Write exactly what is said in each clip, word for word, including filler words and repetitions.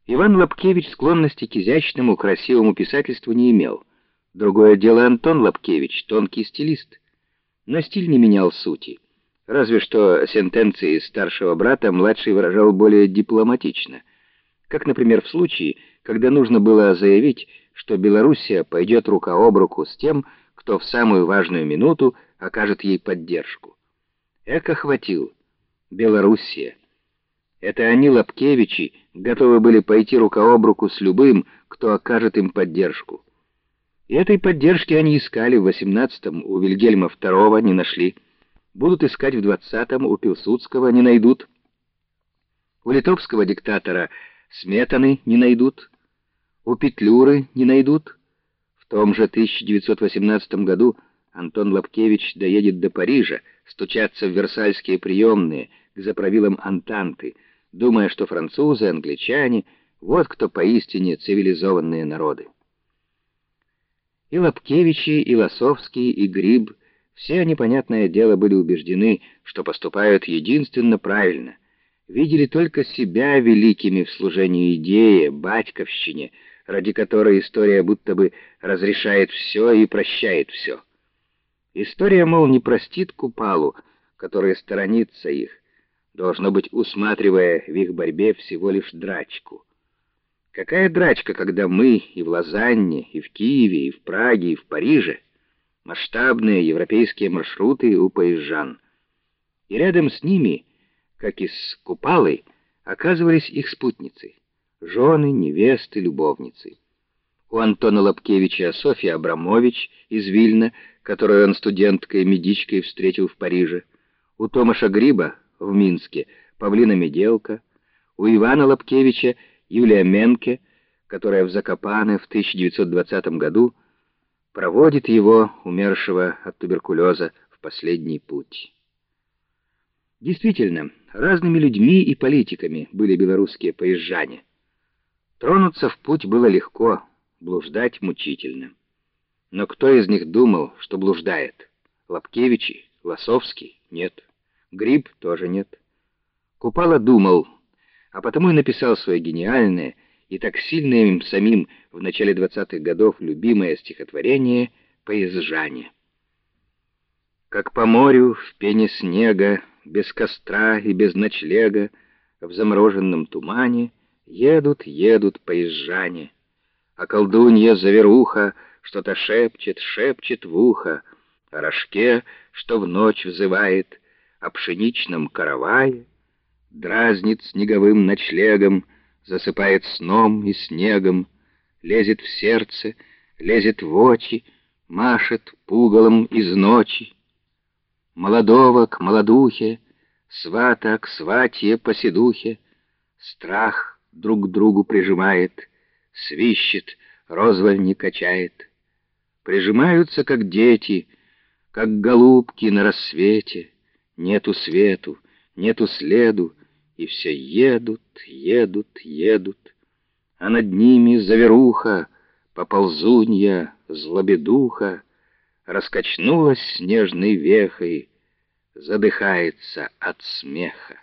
Иван Лобкевич склонности к изящному, красивому писательству не имел. Другое дело Антон Лобкевич, тонкий стилист. Но стиль не менял сути. Разве что сентенции старшего брата младший выражал более дипломатично. Как, например, в случае, когда нужно было заявить, что Белоруссия пойдет рука об руку с тем, кто в самую важную минуту окажет ей поддержку. Эко хватил. Белоруссия. Это они, Лобкевичи, готовы были пойти рука об руку с любым, кто окажет им поддержку. И этой поддержки они искали в восемнадцатом у Вильгельма второго, не нашли. Будут искать в двадцатом у Пилсудского, не найдут. У литовского диктатора Сметаны не найдут. У Петлюры не найдут. В том же тысяча девятьсот восемнадцатом году Антон Лобкевич доедет до Парижа, стучаться в версальские приемные, к заправилам Антанты, думая, что французы, англичане — вот кто поистине цивилизованные народы. И Лобкевичи, и Лосовский, и Гриб — все они, понятное дело, были убеждены, что поступают единственно правильно, видели только себя великими в служении идее, батьковщине, ради которой история будто бы разрешает все и прощает все. История, мол, не простит Купалу, который сторонится их, должно быть, усматривая в их борьбе всего лишь драчку. Какая драчка, когда мы и в Лозанне, и в Киеве, и в Праге, и в Париже масштабные европейские маршруты у поезжан. И рядом с ними, как и с Купалой, оказывались их спутницы, жены, невесты, любовницы. У Антона Лобкевича Софья Абрамович из Вильна, которую он студенткой-медичкой встретил в Париже, у Томаша Гриба в Минске Павлина Меделка, у Ивана Лобкевича Юлия Менке, которая в Закопане в тысяча девятьсот двадцатом году проводит его, умершего от туберкулеза, в последний путь. Действительно, разными людьми и политиками были белорусские поезжане. Тронуться в путь было легко, блуждать мучительно. Но кто из них думал, что блуждает? Лобкевичи? Лосовский? Нет. Гриб? Тоже нет. Купала думал, а потому и написал свое гениальное и так сильно им самим в начале двадцатых годов любимое стихотворение «Поезжане». Как по морю в пене снега, без костра и без ночлега, в замороженном тумане едут, едут поезжане. А колдунья-заверуха что-то шепчет, шепчет в ухо о рожке, что в ночь взывает, о пшеничном каравае, дразнит снеговым ночлегом, засыпает сном и снегом, лезет в сердце, лезет в очи, машет пугалом из ночи. Молодого к молодухе, свата к сватье поседухе, страх друг к другу прижимает, свищет, розвальни качает. Прижимаются, как дети, как голубки на рассвете, нету свету, нету следу, и все едут, едут, едут, а над ними заверуха, поползунья, злобедуха, раскачнулась снежной вехой, задыхается от смеха.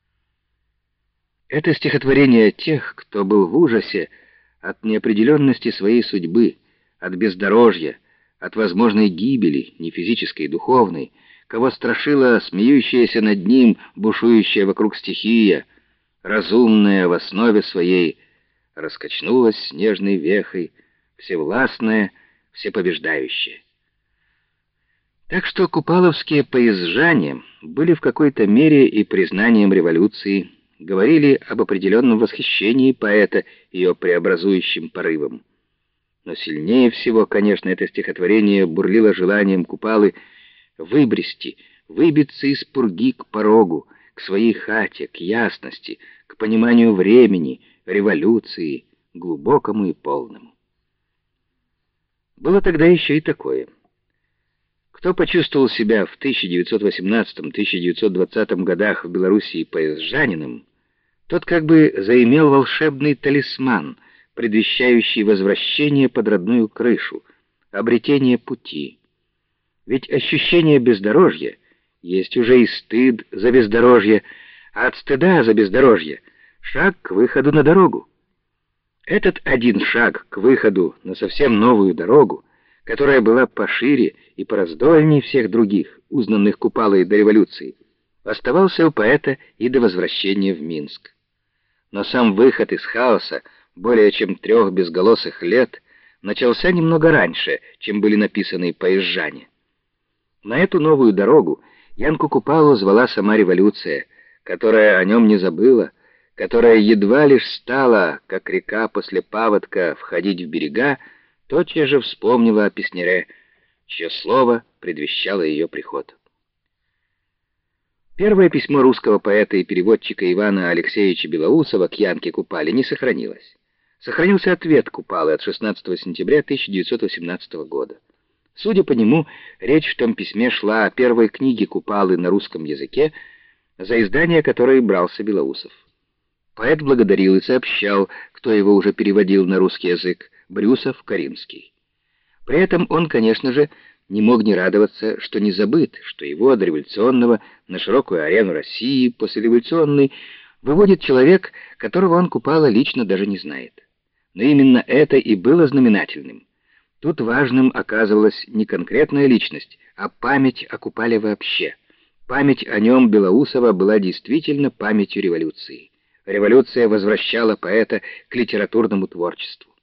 Это стихотворение тех, кто был в ужасе от неопределенности своей судьбы, от бездорожья, от возможной гибели, не физической и духовной, кого страшила смеющаяся над ним, бушующая вокруг стихия, разумная в основе своей, раскачнулась снежной вехой, всевластная, всепобеждающая. Так что купаловские поезжане были в какой-то мере и признанием революции, говорили об определенном восхищении поэта ее преобразующим порывом. Но сильнее всего, конечно, это стихотворение бурлило желанием Купалы выбрести, выбиться из пурги к порогу, к своей хате, к ясности, к пониманию времени, революции, глубокому и полному. Было тогда еще и такое. Кто почувствовал себя в тысяча девятьсот восемнадцатом — тысяча девятьсот двадцатом годах в Белоруссии поезжанином, тот как бы заимел волшебный талисман, предвещающий возвращение под родную крышу, обретение пути. Ведь ощущение бездорожья есть уже и стыд за бездорожье, а от стыда за бездорожье шаг к выходу на дорогу. Этот один шаг к выходу на совсем новую дорогу, которая была пошире и пораздольней всех других, узнанных Купалой до революции, оставался у поэта и до возвращения в Минск. Но сам выход из хаоса более чем трех безголосых лет начался немного раньше, чем были написаны «Поезжане». На эту новую дорогу Янку Купалу звала сама революция, которая о нем не забыла, которая едва лишь стала, как река после паводка, входить в берега, тотчас же вспомнила о Песнере, чье слово предвещало ее приход. Первое письмо русского поэта и переводчика Ивана Алексеевича Белоусова к Янке Купале не сохранилось. Сохранился ответ Купалы от шестнадцатого сентября тысяча девятьсот восемнадцатого года. Судя по нему, речь в том письме шла о первой книге Купалы на русском языке, за издание которой брался Белоусов. Поэт благодарил и сообщал, кто его уже переводил на русский язык: Брюсов, Каримский. При этом он, конечно же, не мог не радоваться, что не забыт, что его дореволюционного на широкую арену России послереволюционной выводит человек, которого он Купала лично даже не знает. Но именно это и было знаменательным. Тут важным оказывалась не конкретная личность, а память о Купале вообще. Память о нем Белоусова была действительно памятью революции. Революция возвращала поэта к литературному творчеству.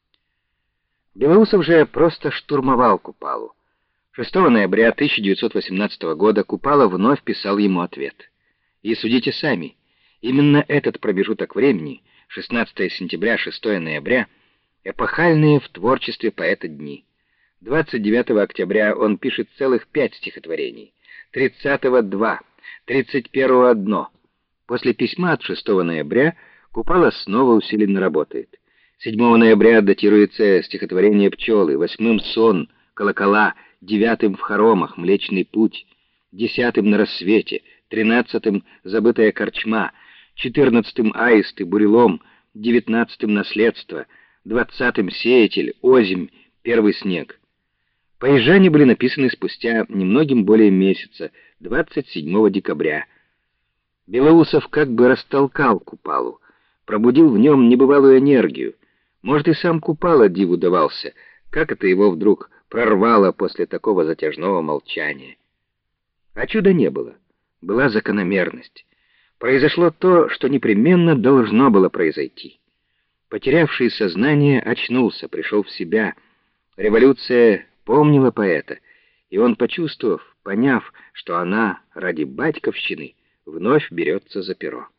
Белоусов же просто штурмовал Купалу. шестого ноября тысяча девятьсот восемнадцатого года Купала вновь писал ему ответ. И судите сами, именно этот промежуток времени, шестнадцатого сентября — шестого ноября, эпохальные в творчестве поэта дни. двадцать девятого октября он пишет целых пять стихотворений, тридцатого — два, тридцать первого — одно. После письма от шестого ноября Купала снова усиленно работает. седьмого ноября датируется стихотворение «Пчелы», восьмым «Сон», «Колокола», девятым «В хоромах», «Млечный путь», десятым «На рассвете», тринадцатым «Забытая корчма», четырнадцатым «Аисты», «Бурелом», девятнадцатым «Наследство», двадцатым «Сеятель», «Озимь», «Первый снег». «Поезжане» были написаны спустя немногим более месяца, двадцать седьмого декабря. Белоусов как бы растолкал Купалу, пробудил в нем небывалую энергию. Может, и сам Купала диву давался, как это его вдруг прорвало после такого затяжного молчания. А чуда не было. Была закономерность. Произошло то, что непременно должно было произойти. Потерявший сознание очнулся, пришел в себя. Революция помнила поэта, и он, почувствовав, поняв, что она ради батьковщины, вновь берется за перо.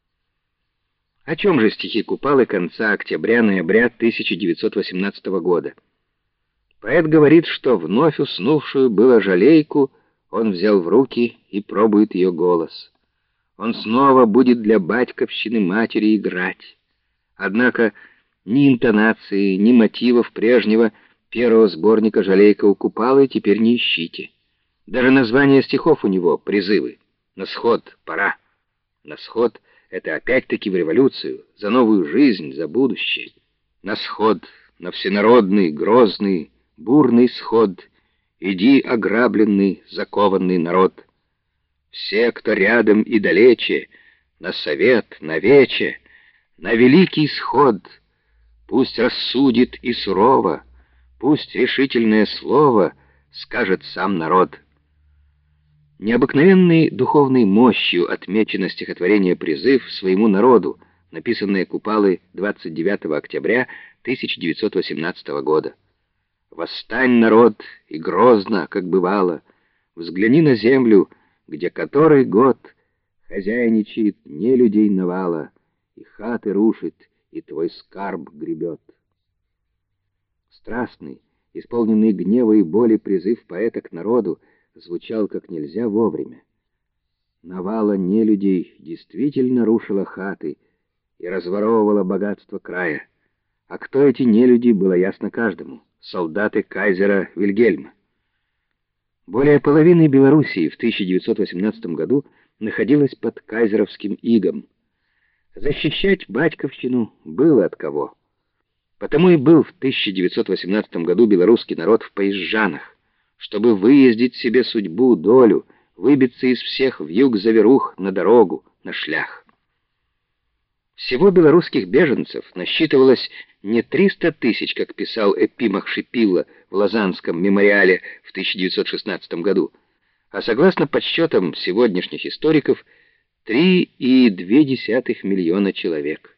О чем же стихи Купалы конца октября-ноября тысяча девятьсот восемнадцатого года? Поэт говорит, что вновь уснувшую было жалейку он взял в руки и пробует ее голос. Он снова будет для батьковщины матери играть. Однако ни интонации, ни мотивов прежнего первого сборника «Жалейка» у Купалы теперь не ищите. Даже название стихов у него — призывы. На сход, пора. На сход — это опять-таки в революцию, за новую жизнь, за будущее. На сход, на всенародный, грозный, бурный сход. Иди, ограбленный, закованный народ. Все, кто рядом и далече, на совет, на вече, на великий сход. Пусть рассудит и сурово, пусть решительное слово скажет сам народ. Необыкновенной духовной мощью отмечено стихотворение «Призыв своему народу», написанное Купалой двадцать девятого октября тысяча девятьсот восемнадцатого года. «Восстань, народ, и грозно, как бывало, взгляни на землю, где который год хозяйничает нелюдей навала, и хаты рушит, и твой скарб гребет». Страстный, исполненный гнева и боли призыв поэта к народу звучал как нельзя вовремя. Навала нелюдей действительно рушила хаты и разворовывала богатство края. А кто эти нелюди, было ясно каждому: солдаты кайзера Вильгельма. Более половины Белоруссии в тысяча девятьсот восемнадцатом году находилась под кайзеровским игом. Защищать батьковщину было от кого. Потому и был в тысяча девятьсот восемнадцатом году белорусский народ в Поезжанах, чтобы выездить себе судьбу, долю, выбиться из всех вьюг-заверух на дорогу, на шлях. Всего белорусских беженцев насчитывалось не триста тысяч, как писал Эпимах Шипилла в Лозаннском мемориале в тысяча девятьсот шестнадцатом году, а согласно подсчетам сегодняшних историков, три и две десятых миллиона человек.